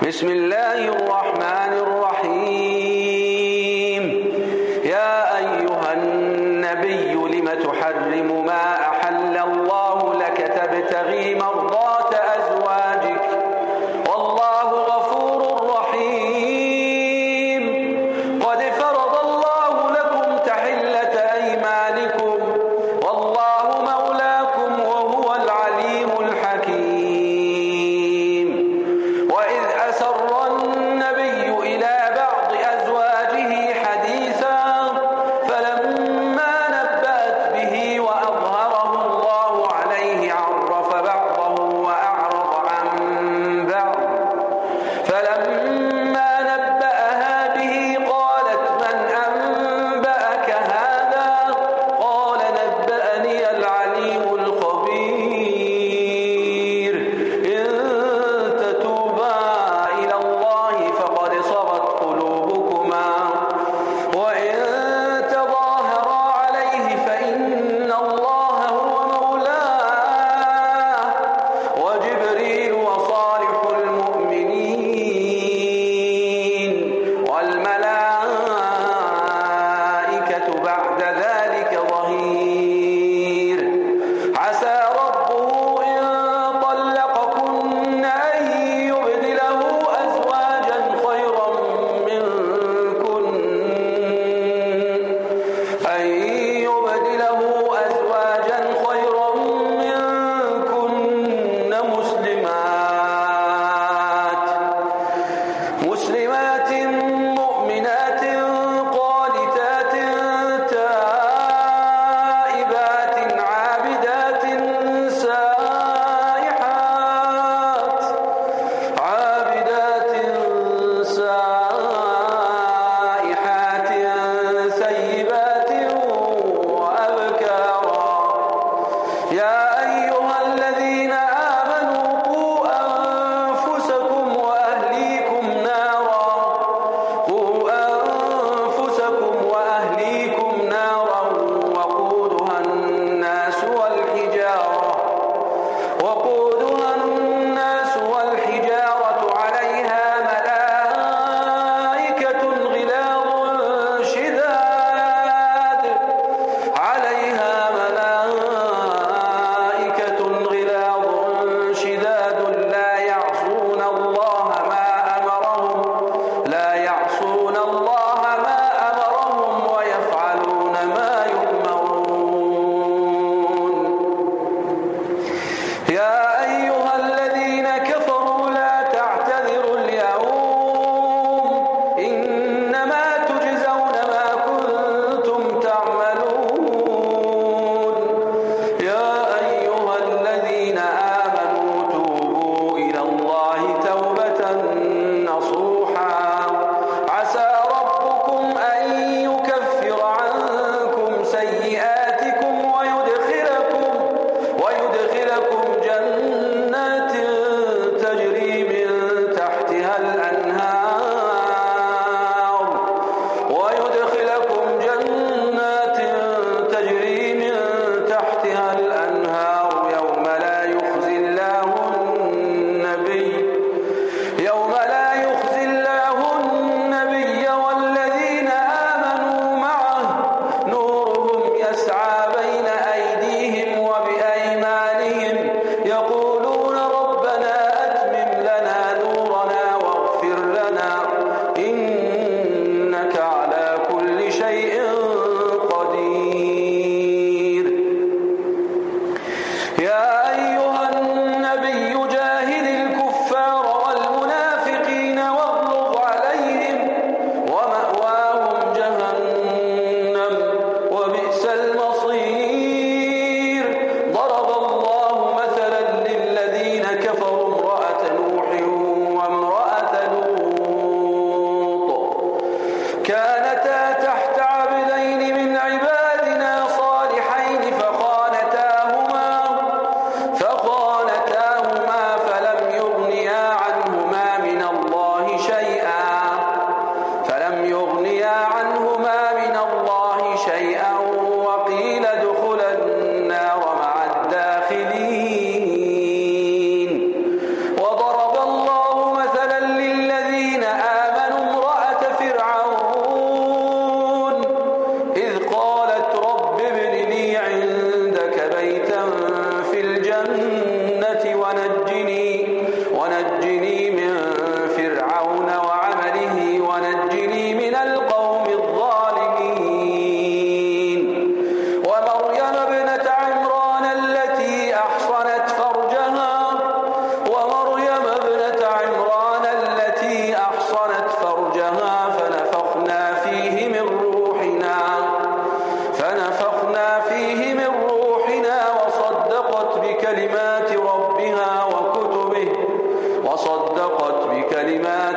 بسم الله الرحمن الرحيم. يا أيها النبي لم تحرم ما أحل الله لك تبتغي مرضات أزواجك والله غفور رحيم. قد فرض الله لكم تحلة أيمانكم والله مولاكم وهو العليم الحكيم. وإذ أسر النبي إلى بعض أزواجه حديثا فلما نبأت به وأظهره الله عليه عرف بعضه وأعرض عن بعض. فلما نبأها به قالت من أنبأك هذا؟ قال نبأني العليم الخبير. إن تتوبا إلى الله فقد صغت قلوبكما وإن تظاهرا عليه فإن الله هو مولاه وجبريل وصالح المؤمنين والملائكة بعد ذلك ظهير. عسى ربه إن طلقكن أن يبدله أزواجا خيرا منكن مسلمات مؤمنات قانتات تائبات عابدات سائحات ثيبات وأبكارا. يا أيها الذين آمنوا قوا أنفسكم وأهليكم نارا وقودها الناس والحجارة عليها ملائكة غلاظ شداد لا يعصون الله ما أمرهم ويفعلون ما يؤمرون. يا أيها الذين كفروا لا تعتذروا اليوم إنما تجزون ما كنتم تعملون. يا أيها الذين آمنوا توبوا إلى الله توبة نصوحا عسى ربكم أن يكفر عنكم سيئاتكم ويدخلكم جنات تجري من تحتها الأنهار يوم لا يخزي الله النبي والذين آمنوا معه نورهم يسعى بين أيديهم وبأيمانهم يقولون ربنا أتمم لنا نورنا واغفر لنا إنك على كل شيء قدير. يا أيها النبي جاهد الكفار والمنافقين ونجني من فرعون وعمله ونجني من القوم الظالمين ومريم ابنة عمران التي أحصنت فرجها فنفخنا فيه من روحنا وصدقت بكلمات